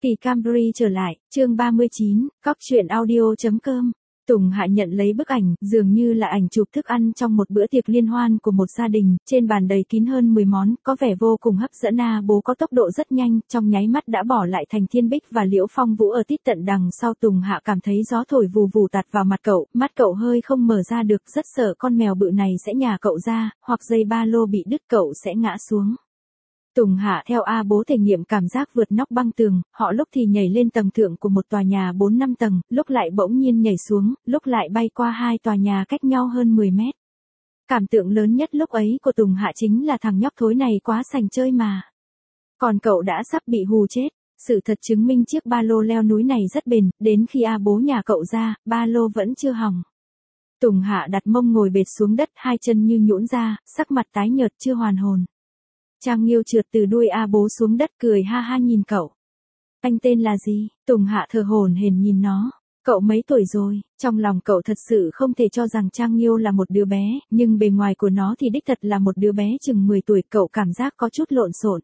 Kỳ Camry trở lại, chương 39, cóc truyện audio.com. Tùng Hạ nhận lấy bức ảnh, dường như là ảnh chụp thức ăn trong một bữa tiệc liên hoan của một gia đình, trên bàn đầy kín hơn 10 món, có vẻ vô cùng hấp dẫn. Bố có tốc độ rất nhanh, trong nháy mắt đã bỏ lại Thành Thiên Bích và Liễu Phong Vũ ở tít tận đằng sau. Tùng Hạ cảm thấy gió thổi vù vù tạt vào mặt cậu, mắt cậu hơi không mở ra được, rất sợ con mèo bự này sẽ nhả cậu ra, hoặc dây ba lô bị đứt cậu sẽ ngã xuống. Tùng Hạ theo bố thể nghiệm cảm giác vượt nóc băng tường, họ lúc thì nhảy lên tầng thượng của một tòa nhà 4-5 tầng, lúc lại bỗng nhiên nhảy xuống, lúc lại bay qua hai tòa nhà cách nhau hơn 10 mét. Cảm tưởng lớn nhất lúc ấy của Tùng Hạ chính là thằng nhóc thối này quá sành chơi mà. Còn cậu đã sắp bị hù chết. Sự thật chứng minh chiếc ba lô leo núi này rất bền, đến khi bố nhà cậu ra, ba lô vẫn chưa hỏng. Tùng Hạ đặt mông ngồi bệt xuống đất, hai chân như nhũn ra, sắc mặt tái nhợt chưa hoàn hồn. Trang Nghiêu trượt từ đuôi bố xuống đất cười ha ha nhìn cậu. Anh tên là gì? Tùng Hạ thở hổn hển nhìn nó. Cậu mấy tuổi rồi? Trong lòng cậu thật sự không thể cho rằng Trang Nghiêu là một đứa bé, nhưng bề ngoài của nó thì đích thật là một đứa bé chừng 10 tuổi. Cậu cảm giác có chút lộn xộn.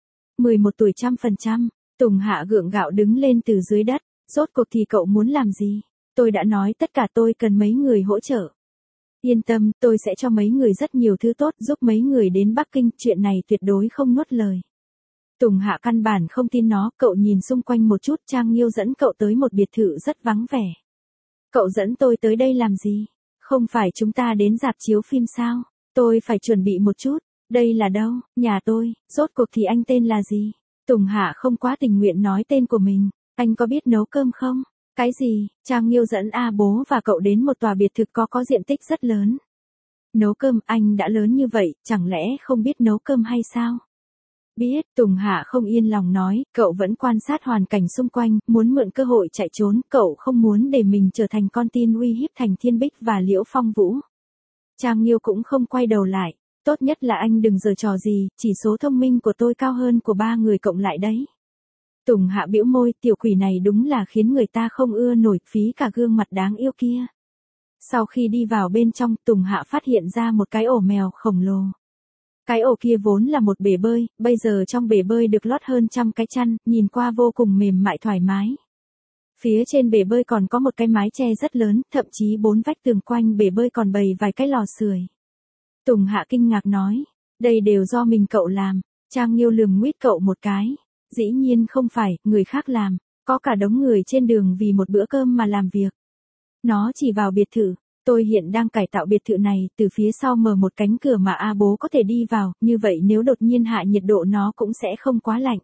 11 tuổi 100%. Tùng Hạ gượng gạo đứng lên từ dưới đất. Rốt cuộc thì cậu muốn làm gì? Tôi đã nói tất cả, tôi cần mấy người hỗ trợ. Yên tâm, tôi sẽ cho mấy người rất nhiều thứ tốt, giúp mấy người đến Bắc Kinh, chuyện này tuyệt đối không nuốt lời. Tùng Hạ căn bản không tin nó, cậu nhìn xung quanh một chút. Trang Nghiêu dẫn cậu tới một biệt thự rất vắng vẻ. Cậu dẫn tôi tới đây làm gì? Không phải chúng ta đến rạp chiếu phim sao? Tôi phải chuẩn bị một chút. Đây là đâu? Nhà tôi. Rốt cuộc thì anh tên là gì? Tùng Hạ không quá tình nguyện nói tên của mình. Anh có biết nấu cơm không? Cái gì? Trang Nghiêu dẫn bố và cậu đến một tòa biệt thự có diện tích rất lớn. Nấu cơm? Anh đã lớn như vậy, chẳng lẽ không biết nấu cơm hay sao? Biết. Tùng Hạ không yên lòng nói, cậu vẫn quan sát hoàn cảnh xung quanh, muốn mượn cơ hội chạy trốn, cậu không muốn để mình trở thành con tin uy hiếp Thành Thiên Bích và Liễu Phong Vũ. Trang Nghiêu cũng không quay đầu lại, tốt nhất là anh đừng giở trò gì, chỉ số thông minh của tôi cao hơn của 3 người cộng lại đấy. Tùng Hạ bĩu môi, tiểu quỷ này đúng là khiến người ta không ưa nổi, phí cả gương mặt đáng yêu kia. Sau khi đi vào bên trong, Tùng Hạ phát hiện ra một cái ổ mèo khổng lồ. Cái ổ kia vốn là một bể bơi, bây giờ trong bể bơi được lót hơn 100 cái chăn, nhìn qua vô cùng mềm mại thoải mái. Phía trên bể bơi còn có một cái mái che rất lớn, thậm chí 4 vách tường quanh bể bơi còn bày vài cái lò sưởi. Tùng Hạ kinh ngạc nói, đây đều do mình cậu làm. Trang Nghiêu lườm nguýt cậu một cái. Dĩ nhiên không phải, người khác làm, có cả đống người trên đường vì một bữa cơm mà làm việc. Nó chỉ vào biệt thự, tôi hiện đang cải tạo biệt thự này, từ phía sau mở một cánh cửa mà bố có thể đi vào, như vậy nếu đột nhiên hạ nhiệt độ nó cũng sẽ không quá lạnh.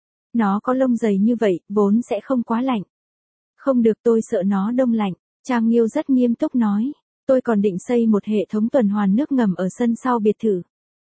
Nó có lông dày như vậy, vốn sẽ không quá lạnh. Không được, tôi sợ nó đông lạnh. Trang Nghiêu rất nghiêm túc nói, tôi còn định xây một hệ thống tuần hoàn nước ngầm ở sân sau biệt thự.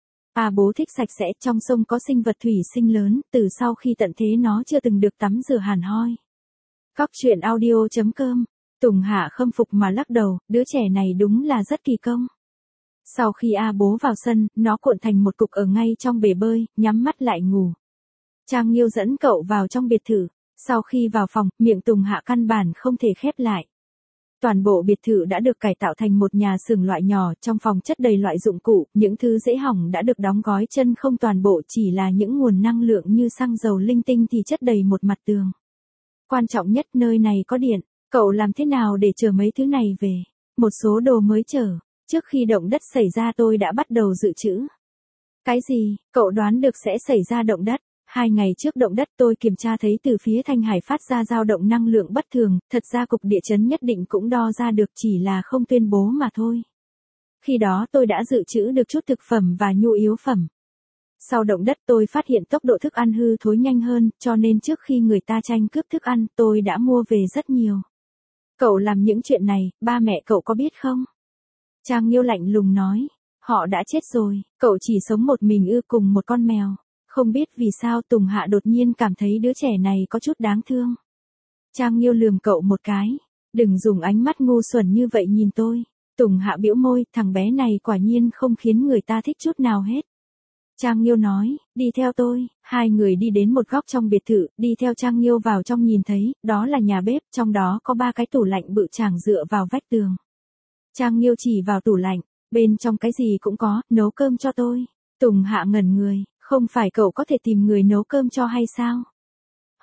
Bố thích sạch sẽ, trong sông có sinh vật thủy sinh lớn, từ sau khi tận thế nó chưa từng được tắm rửa hàn hoi. Cóc truyện audio.com. Tùng Hạ khâm phục mà lắc đầu, đứa trẻ này đúng là rất kỳ công. Sau khi bố vào sân, nó cuộn thành một cục ở ngay trong bể bơi, nhắm mắt lại ngủ. Trang Nghiêu dẫn cậu vào trong biệt thự. Sau khi vào phòng, miệng Tùng Hạ căn bản không thể khép lại. Toàn bộ biệt thự đã được cải tạo thành một nhà xưởng loại nhỏ, trong phòng chất đầy loại dụng cụ, những thứ dễ hỏng đã được đóng gói chân không, toàn bộ chỉ là những nguồn năng lượng như xăng dầu linh tinh thì chất đầy một mặt tường. Quan trọng nhất, nơi này có điện. Cậu làm thế nào để chở mấy thứ này về? Một số đồ mới chở. Trước khi động đất xảy ra tôi đã bắt đầu dự trữ. Cái gì? Cậu đoán được sẽ xảy ra động đất? 2 ngày trước động đất tôi kiểm tra thấy từ phía Thanh Hải phát ra dao động năng lượng bất thường, thật ra cục địa chấn nhất định cũng đo ra được, chỉ là không tuyên bố mà thôi. Khi đó tôi đã dự trữ được chút thực phẩm và nhu yếu phẩm. Sau động đất tôi phát hiện tốc độ thức ăn hư thối nhanh hơn, cho nên trước khi người ta tranh cướp thức ăn, tôi đã mua về rất nhiều. Cậu làm những chuyện này, ba mẹ cậu có biết không? Trang Nghiêu lạnh lùng nói, họ đã chết rồi, cậu chỉ sống một mình cùng một con mèo. Không biết vì sao Tùng Hạ đột nhiên cảm thấy đứa trẻ này có chút đáng thương. Trang Nghiêu lườm cậu một cái. Đừng dùng ánh mắt ngu xuẩn như vậy nhìn tôi. Tùng Hạ bĩu môi, thằng bé này quả nhiên không khiến người ta thích chút nào hết. Trang Nghiêu nói, đi theo tôi. 2 người đi đến một góc trong biệt thự, đi theo Trang Nghiêu vào trong, nhìn thấy, đó là nhà bếp, trong đó có 3 cái tủ lạnh bự chảng dựa vào vách tường. Trang Nghiêu chỉ vào tủ lạnh, bên trong cái gì cũng có, nấu cơm cho tôi. Tùng Hạ ngẩn người. Không phải cậu có thể tìm người nấu cơm cho hay sao?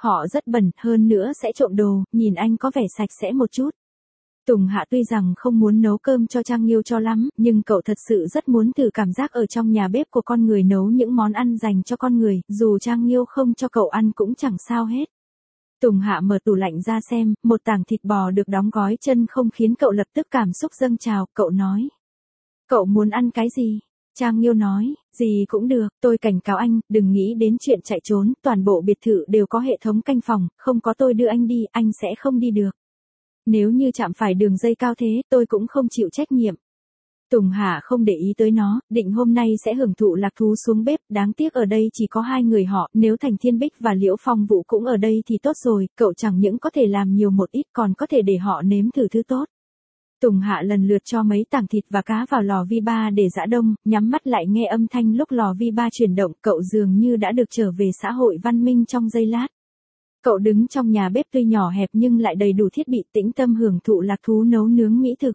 Họ rất bẩn, hơn nữa sẽ trộm đồ, nhìn anh có vẻ sạch sẽ một chút. Tùng Hạ tuy rằng không muốn nấu cơm cho Trang Nghiêu cho lắm, nhưng cậu thật sự rất muốn thử cảm giác ở trong nhà bếp của con người nấu những món ăn dành cho con người, dù Trang Nghiêu không cho cậu ăn cũng chẳng sao hết. Tùng Hạ mở tủ lạnh ra xem, một tảng thịt bò được đóng gói chân không khiến cậu lập tức cảm xúc dâng trào, cậu nói. Cậu muốn ăn cái gì? Trang Nghiêu nói, gì cũng được, tôi cảnh cáo anh, đừng nghĩ đến chuyện chạy trốn, toàn bộ biệt thự đều có hệ thống canh phòng, không có tôi đưa anh đi, anh sẽ không đi được. Nếu như chạm phải đường dây cao thế, tôi cũng không chịu trách nhiệm. Tùng Hạ không để ý tới nó, định hôm nay sẽ hưởng thụ lạc thú xuống bếp, đáng tiếc ở đây chỉ có hai người họ, nếu Thành Thiên Bích và Liễu Phong Vũ cũng ở đây thì tốt rồi, cậu chẳng những có thể làm nhiều một ít còn có thể để họ nếm thử thứ tốt. Tùng Hạ lần lượt cho mấy tảng thịt và cá vào lò vi ba để giã đông, nhắm mắt lại nghe âm thanh lúc lò vi ba chuyển động, cậu dường như đã được trở về xã hội văn minh trong giây lát. Cậu đứng trong nhà bếp tuy nhỏ hẹp nhưng lại đầy đủ thiết bị tĩnh tâm hưởng thụ lạc thú nấu nướng mỹ thực.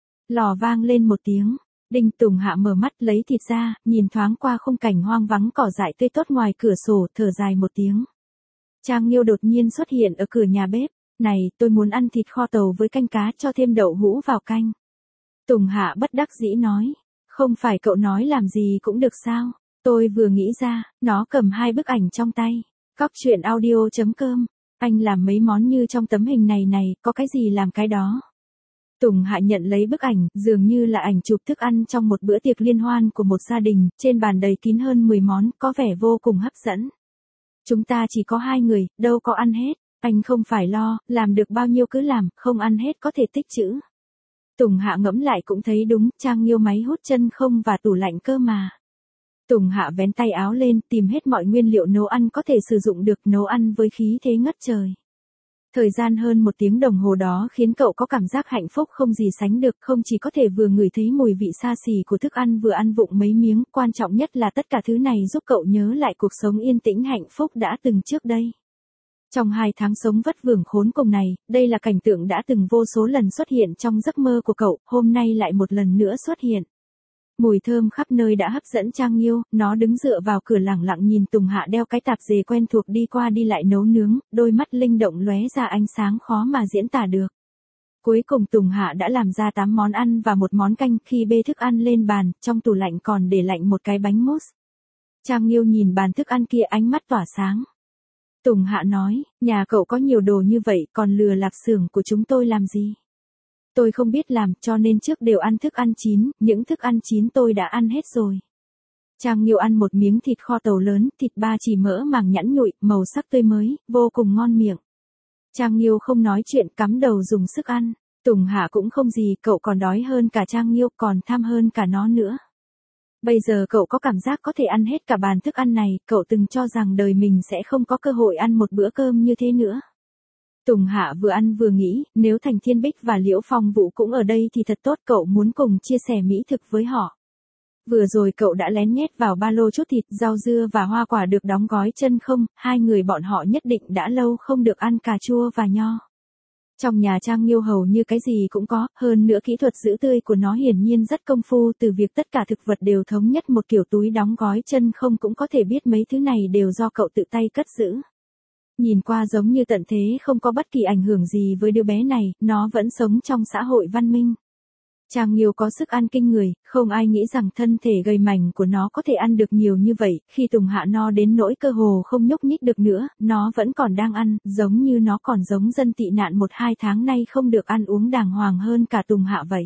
Lò vang lên một tiếng, Đinh. Tùng Hạ mở mắt lấy thịt ra, nhìn thoáng qua khung cảnh hoang vắng cỏ dại tươi tốt ngoài cửa sổ, thở dài một tiếng. Trang Nghiêu đột nhiên xuất hiện ở cửa nhà bếp. Này, tôi muốn ăn thịt kho tàu với canh cá cho thêm đậu hũ vào canh. Tùng Hạ bất đắc dĩ nói. Không phải cậu nói làm gì cũng được sao? Tôi vừa nghĩ ra, nó cầm hai bức ảnh trong tay. Cóc truyện audio.com. Anh làm mấy món như trong tấm hình này, có cái gì làm cái đó. Tùng Hạ nhận lấy bức ảnh, dường như là ảnh chụp thức ăn trong một bữa tiệc liên hoan của một gia đình, trên bàn đầy kín hơn 10 món, có vẻ vô cùng hấp dẫn. Chúng ta chỉ có 2 người, đâu có ăn hết. Anh không phải lo, làm được bao nhiêu cứ làm, không ăn hết có thể tích trữ. Tùng Hạ ngẫm lại cũng thấy đúng, Trang Nghiêu máy hút chân không và tủ lạnh cơ mà. Tùng Hạ vén tay áo lên, tìm hết mọi nguyên liệu nấu ăn có thể sử dụng được, nấu ăn với khí thế ngất trời. Thời gian hơn 1 tiếng đồng hồ đó khiến cậu có cảm giác hạnh phúc không gì sánh được, không chỉ có thể vừa ngửi thấy mùi vị xa xỉ của thức ăn vừa ăn vụng mấy miếng, quan trọng nhất là tất cả thứ này giúp cậu nhớ lại cuộc sống yên tĩnh hạnh phúc đã từng trước đây. Trong 2 tháng sống vất vưởng khốn cùng này, đây là cảnh tượng đã từng vô số lần xuất hiện trong giấc mơ của cậu, hôm nay lại một lần nữa xuất hiện. Mùi thơm khắp nơi đã hấp dẫn Trang Nghiêu, nó đứng dựa vào cửa lẳng lặng nhìn Tùng Hạ đeo cái tạp dề quen thuộc đi qua đi lại nấu nướng, đôi mắt linh động lóe ra ánh sáng khó mà diễn tả được. Cuối cùng Tùng Hạ đã làm ra 8 món ăn và một món canh, khi bê thức ăn lên bàn, trong tủ lạnh còn để lạnh một cái bánh mousse. Trang Nghiêu nhìn bàn thức ăn kia ánh mắt tỏa sáng. Tùng Hạ nói, nhà cậu có nhiều đồ như vậy còn lừa lạp xưởng của chúng tôi làm gì? Tôi không biết làm cho nên trước đều ăn thức ăn chín, những thức ăn chín tôi đã ăn hết rồi. Trang Nghiêu ăn một miếng thịt kho tàu lớn, thịt ba chỉ mỡ màng nhẵn nhụi, màu sắc tươi mới, vô cùng ngon miệng. Trang Nghiêu không nói chuyện cắm đầu dùng sức ăn. Tùng Hạ cũng không gì, cậu còn đói hơn cả Trang Nghiêu, còn tham hơn cả nó nữa. Bây giờ cậu có cảm giác có thể ăn hết cả bàn thức ăn này, cậu từng cho rằng đời mình sẽ không có cơ hội ăn một bữa cơm như thế nữa. Tùng Hạ vừa ăn vừa nghĩ, nếu Thành Thiên Bích và Liễu Phong Vũ cũng ở đây thì thật tốt, cậu muốn cùng chia sẻ mỹ thực với họ. Vừa rồi cậu đã lén nhét vào ba lô chút thịt, rau dưa và hoa quả được đóng gói chân không, 2 người bọn họ nhất định đã lâu không được ăn cà chua và nho. Trong nhà Trang Nghiêu hầu như cái gì cũng có, hơn nữa kỹ thuật giữ tươi của nó hiển nhiên rất công phu, từ việc tất cả thực vật đều thống nhất một kiểu túi đóng gói chân không cũng có thể biết mấy thứ này đều do cậu tự tay cất giữ. Nhìn qua giống như tận thế không có bất kỳ ảnh hưởng gì với đứa bé này, nó vẫn sống trong xã hội văn minh. Trang Nghiêu có sức ăn kinh người, không ai nghĩ rằng thân thể gầy mảnh của nó có thể ăn được nhiều như vậy, khi Tùng Hạ no đến nỗi cơ hồ không nhúc nhích được nữa, nó vẫn còn đang ăn, giống như nó còn giống dân tị nạn 1-2 tháng nay không được ăn uống đàng hoàng hơn cả Tùng Hạ vậy.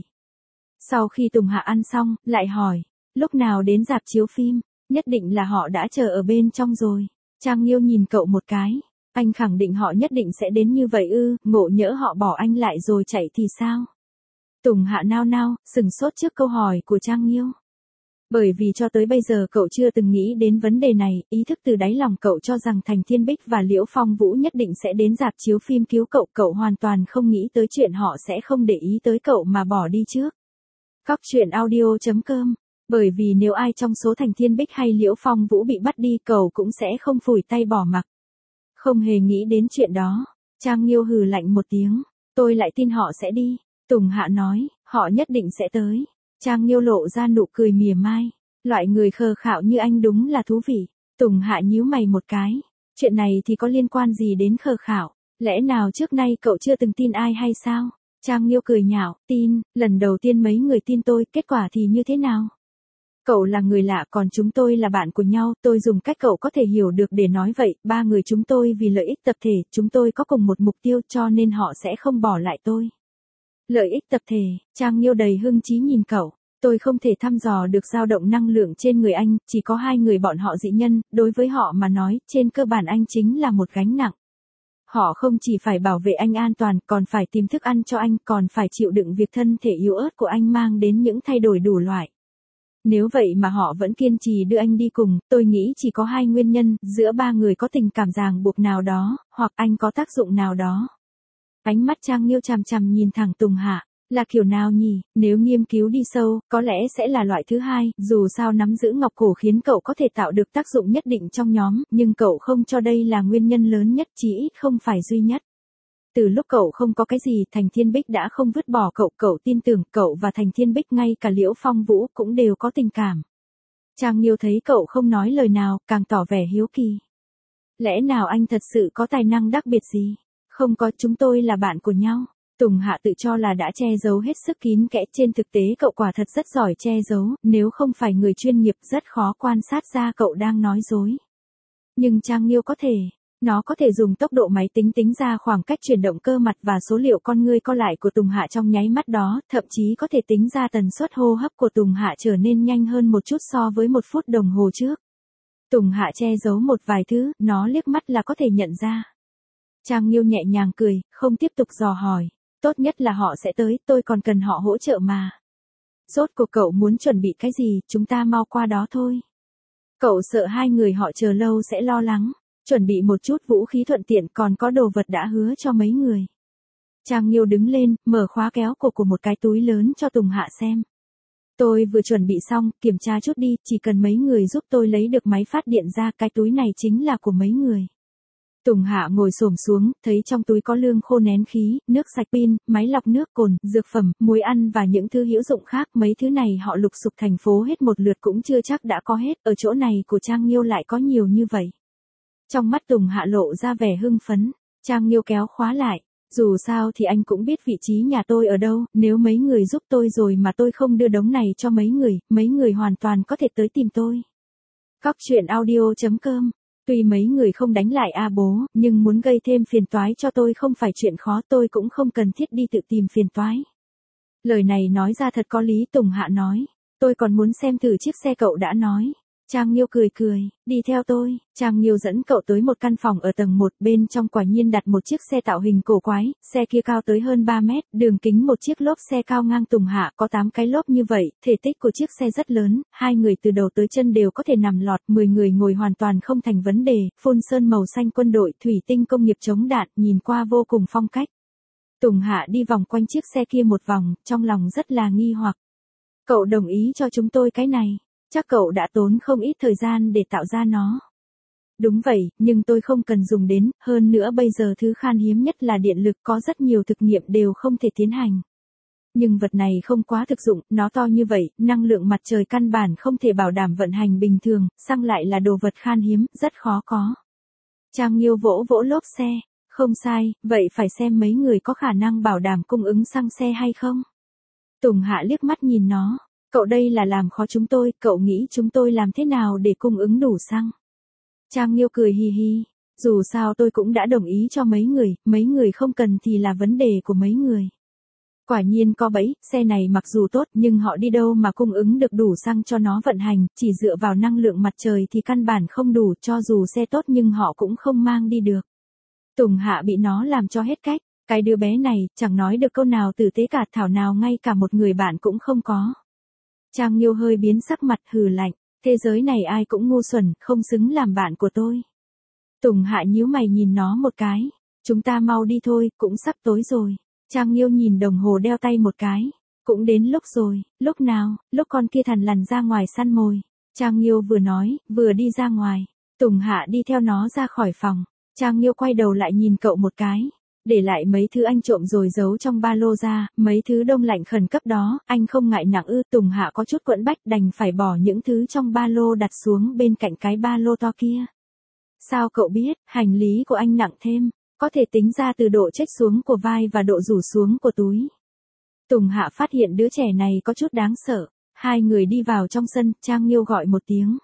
Sau khi Tùng Hạ ăn xong, lại hỏi, lúc nào đến rạp chiếu phim, nhất định là họ đã chờ ở bên trong rồi. Trang Nghiêu nhìn cậu một cái, anh khẳng định họ nhất định sẽ đến như vậy ư, ngộ nhỡ họ bỏ anh lại rồi chạy thì sao? Tùng Hạ nao nao, sừng sốt trước câu hỏi của Trang Nghiêu. Bởi vì cho tới bây giờ cậu chưa từng nghĩ đến vấn đề này, ý thức từ đáy lòng cậu cho rằng Thành Thiên Bích và Liễu Phong Vũ nhất định sẽ đến rạp chiếu phim cứu cậu, cậu hoàn toàn không nghĩ tới chuyện họ sẽ không để ý tới cậu mà bỏ đi trước. Cóc truyện audio.com. Bởi vì nếu ai trong số Thành Thiên Bích hay Liễu Phong Vũ bị bắt đi cậu cũng sẽ không phủi tay bỏ mặc. Không hề nghĩ đến chuyện đó. Trang Nghiêu hừ lạnh một tiếng. Tôi lại tin họ sẽ đi. Tùng Hạ nói, họ nhất định sẽ tới. Trang Nghiêu lộ ra nụ cười mỉa mai. Loại người khờ khạo như anh đúng là thú vị. Tùng Hạ nhíu mày một cái. Chuyện này thì có liên quan gì đến Khờ Khảo? Lẽ nào trước nay cậu chưa từng tin ai hay sao? Trang Nghiêu cười nhạo, tin, lần đầu tiên mấy người tin tôi, kết quả thì như thế nào? Cậu là người lạ còn chúng tôi là bạn của nhau, tôi dùng cách cậu có thể hiểu được để nói vậy, ba người chúng tôi vì lợi ích tập thể, chúng tôi có cùng một mục tiêu cho nên họ sẽ không bỏ lại tôi. Lợi ích tập thể, Trang Nghiêu đầy hưng chí nhìn cậu. Tôi không thể thăm dò được dao động năng lượng trên người anh, chỉ có hai người bọn họ dị nhân, đối với họ mà nói, trên cơ bản anh chính là một gánh nặng. Họ không chỉ phải bảo vệ anh an toàn, còn phải tìm thức ăn cho anh, còn phải chịu đựng việc thân thể yếu ớt của anh mang đến những thay đổi đủ loại. Nếu vậy mà họ vẫn kiên trì đưa anh đi cùng, tôi nghĩ chỉ có hai nguyên nhân, giữa ba người có tình cảm ràng buộc nào đó, hoặc anh có tác dụng nào đó. Ánh mắt Trang Nghiêu chằm chằm nhìn thẳng Tùng Hạ. Là kiểu nào nhỉ, nếu nghiên cứu đi sâu, có lẽ sẽ là loại thứ hai, dù sao nắm giữ ngọc cổ khiến cậu có thể tạo được tác dụng nhất định trong nhóm, nhưng cậu không cho đây là nguyên nhân lớn nhất, chỉ ít không phải duy nhất. Từ lúc cậu không có cái gì, Thành Thiên Bích đã không vứt bỏ cậu, cậu tin tưởng cậu và Thành Thiên Bích ngay cả Liễu Phong Vũ cũng đều có tình cảm. Trang Nghiêu thấy cậu không nói lời nào, càng tỏ vẻ hiếu kỳ. Lẽ nào anh thật sự có tài năng đặc biệt gì? Không có, chúng tôi là bạn của nhau. Tùng Hạ tự cho là đã che giấu hết sức kín kẽ, trên thực tế cậu quả thật rất giỏi che giấu, nếu không phải người chuyên nghiệp rất khó quan sát ra cậu đang nói dối. Nhưng Trang Nghiêu có thể, nó có thể dùng tốc độ máy tính tính ra khoảng cách chuyển động cơ mặt và số liệu con ngươi co lại của Tùng Hạ trong nháy mắt đó, thậm chí có thể tính ra tần suất hô hấp của Tùng Hạ trở nên nhanh hơn một chút so với 1 phút đồng hồ trước. Tùng Hạ che giấu một vài thứ, nó liếc mắt là có thể nhận ra. Trang Nghiêu nhẹ nhàng cười, không tiếp tục dò hỏi. Tốt nhất là họ sẽ tới, tôi còn cần họ hỗ trợ mà. Rốt cuộc cậu muốn chuẩn bị cái gì, chúng ta mau qua đó thôi. Cậu sợ hai người họ chờ lâu sẽ lo lắng. Chuẩn bị một chút vũ khí thuận tiện, còn có đồ vật đã hứa cho mấy người. Trang Nghiêu đứng lên, mở khóa kéo cổ của một cái túi lớn cho Tùng Hạ xem. Tôi vừa chuẩn bị xong, kiểm tra chút đi, chỉ cần mấy người giúp tôi lấy được máy phát điện ra, cái túi này chính là của mấy người. Tùng Hạ ngồi xổm xuống, thấy trong túi có lương khô nén khí, nước sạch pin, máy lọc nước cồn, dược phẩm, muối ăn và những thứ hữu dụng khác. Mấy thứ này họ lục sục thành phố hết một lượt cũng chưa chắc đã có hết, ở chỗ này của Trang Nghiêu lại có nhiều như vậy. Trong mắt Tùng Hạ lộ ra vẻ hưng phấn, Trang Nghiêu kéo khóa lại. Dù sao thì anh cũng biết vị trí nhà tôi ở đâu, nếu mấy người giúp tôi rồi mà tôi không đưa đống này cho mấy người hoàn toàn có thể tới tìm tôi. Cóc truyện audio.com. Tuy mấy người không đánh lại A bố, nhưng muốn gây thêm phiền toái cho tôi không phải chuyện khó, tôi cũng không cần thiết đi tự tìm phiền toái. Lời này nói ra thật có lý, Tùng Hạ nói. Tôi còn muốn xem thử chiếc xe cậu đã nói. Trang Nghiêu cười cười, đi theo tôi. Trang Nghiêu dẫn cậu tới một căn phòng ở tầng 1, bên trong quả nhiên đặt một chiếc xe tạo hình cổ quái, xe kia cao tới hơn 3 mét, đường kính một chiếc lốp xe cao ngang Tùng Hạ có 8 cái lốp như vậy, thể tích của chiếc xe rất lớn, hai người từ đầu tới chân đều có thể nằm lọt, 10 người ngồi hoàn toàn không thành vấn đề, phun sơn màu xanh quân đội, thủy tinh công nghiệp chống đạn, nhìn qua vô cùng phong cách. Tùng Hạ đi vòng quanh chiếc xe kia một vòng, trong lòng rất là nghi hoặc. Cậu đồng ý cho chúng tôi cái này? Chắc cậu đã tốn không ít thời gian để tạo ra nó. Đúng vậy, nhưng tôi không cần dùng đến, hơn nữa bây giờ thứ khan hiếm nhất là điện lực, có rất nhiều thực nghiệm đều không thể tiến hành. Nhưng vật này không quá thực dụng, nó to như vậy, năng lượng mặt trời căn bản không thể bảo đảm vận hành bình thường, xăng lại là đồ vật khan hiếm, rất khó có. Trang Nghiêu vỗ vỗ lốp xe, không sai, vậy phải xem mấy người có khả năng bảo đảm cung ứng xăng xe hay không. Tùng Hạ liếc mắt nhìn nó. Cậu đây là làm khó chúng tôi, cậu nghĩ chúng tôi làm thế nào để cung ứng đủ xăng? Trang Nghiêu cười hì hì, dù sao tôi cũng đã đồng ý cho mấy người không cần thì là vấn đề của mấy người. Quả nhiên có bẫy, xe này mặc dù tốt nhưng họ đi đâu mà cung ứng được đủ xăng cho nó vận hành, chỉ dựa vào năng lượng mặt trời thì căn bản không đủ, cho dù xe tốt nhưng họ cũng không mang đi được. Tùng Hạ bị nó làm cho hết cách, cái đứa bé này, chẳng nói được câu nào tử tế cả, thảo nào ngay cả một người bạn cũng không có. Trang Nghiêu hơi biến sắc mặt, hừ lạnh, thế giới này ai cũng ngu xuẩn, không xứng làm bạn của tôi. Tùng Hạ nhíu mày nhìn nó một cái, chúng ta mau đi thôi, cũng sắp tối rồi. Trang Nghiêu nhìn đồng hồ đeo tay một cái, cũng đến lúc rồi, lúc nào, lúc con kia thằn lằn ra ngoài săn mồi. Trang Nghiêu vừa nói, vừa đi ra ngoài, Tùng Hạ đi theo nó ra khỏi phòng, Trang Nghiêu quay đầu lại nhìn cậu một cái. Để lại mấy thứ anh trộm rồi giấu trong ba lô ra, mấy thứ đông lạnh khẩn cấp đó, anh không ngại nặng ư? Tùng Hạ có chút quẫn bách, đành phải bỏ những thứ trong ba lô đặt xuống bên cạnh cái ba lô to kia. Sao cậu biết, hành lý của anh nặng thêm, có thể tính ra từ độ chếch xuống của vai và độ rủ xuống của túi. Tùng Hạ phát hiện đứa trẻ này có chút đáng sợ. Hai người đi vào trong sân, Trang Nghiêu gọi một tiếng.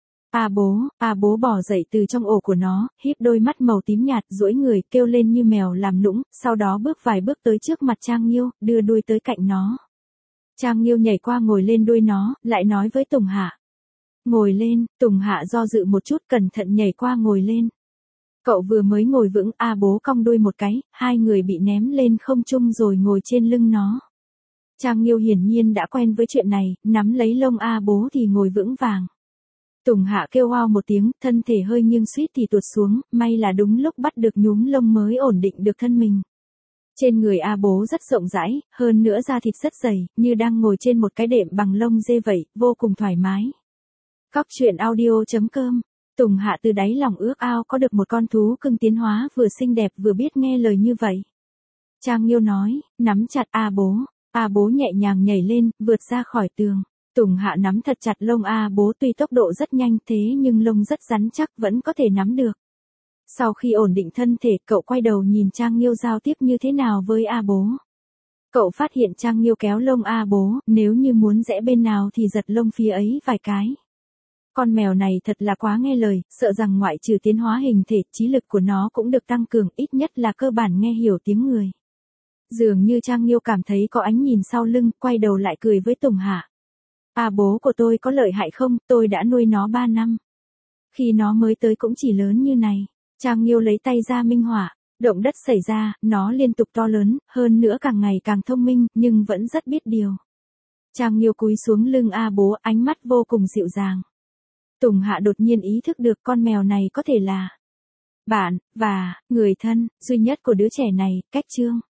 A bố bò dậy từ trong ổ của nó, híp đôi mắt màu tím nhạt, duỗi người, kêu lên như mèo làm nũng, sau đó bước vài bước tới trước mặt Trang Nghiêu, đưa đuôi tới cạnh nó. Trang Nghiêu nhảy qua ngồi lên đuôi nó, lại nói với Tùng Hạ. Ngồi lên, Tùng Hạ do dự một chút, cẩn thận nhảy qua ngồi lên. Cậu vừa mới ngồi vững, A bố cong đuôi một cái, hai người bị ném lên không trung rồi ngồi trên lưng nó. Trang Nghiêu hiển nhiên đã quen với chuyện này, nắm lấy lông A bố thì ngồi vững vàng. Tùng Hạ kêu wow một tiếng, thân thể hơi nghiêng suýt thì tuột xuống, may là đúng lúc bắt được nhúm lông mới ổn định được thân mình. Trên người A bố rất rộng rãi, hơn nữa da thịt rất dày, như đang ngồi trên một cái đệm bằng lông dê vậy, vô cùng thoải mái. Cóc truyện audio.com. Tùng Hạ từ đáy lòng ước ao có được một con thú cưng tiến hóa vừa xinh đẹp vừa biết nghe lời như vậy. Trang Nghiêu nói, nắm chặt A bố. A bố nhẹ nhàng nhảy lên, vượt ra khỏi tường. Tùng Hạ nắm thật chặt lông A bố, tuy tốc độ rất nhanh thế nhưng lông rất rắn chắc, vẫn có thể nắm được. Sau khi ổn định thân thể, cậu quay đầu nhìn Trang Nghiêu giao tiếp như thế nào với A bố. Cậu phát hiện Trang Nghiêu kéo lông A bố, nếu như muốn rẽ bên nào thì giật lông phía ấy vài cái. Con mèo này thật là quá nghe lời, sợ rằng ngoại trừ tiến hóa hình thể, trí lực của nó cũng được tăng cường, ít nhất là cơ bản nghe hiểu tiếng người. Dường như Trang Nghiêu cảm thấy có ánh nhìn sau lưng, quay đầu lại cười với Tùng Hạ. A bố của tôi có lợi hại không, tôi đã nuôi nó 3 năm. Khi nó mới tới cũng chỉ lớn như này. Trang Nghiêu lấy tay ra minh họa, động đất xảy ra, nó liên tục to lớn, hơn nữa càng ngày càng thông minh, nhưng vẫn rất biết điều. Trang Nghiêu cúi xuống lưng A bố, ánh mắt vô cùng dịu dàng. Tùng Hạ đột nhiên ý thức được con mèo này có thể là bạn, và người thân, duy nhất của đứa trẻ này, cách chương.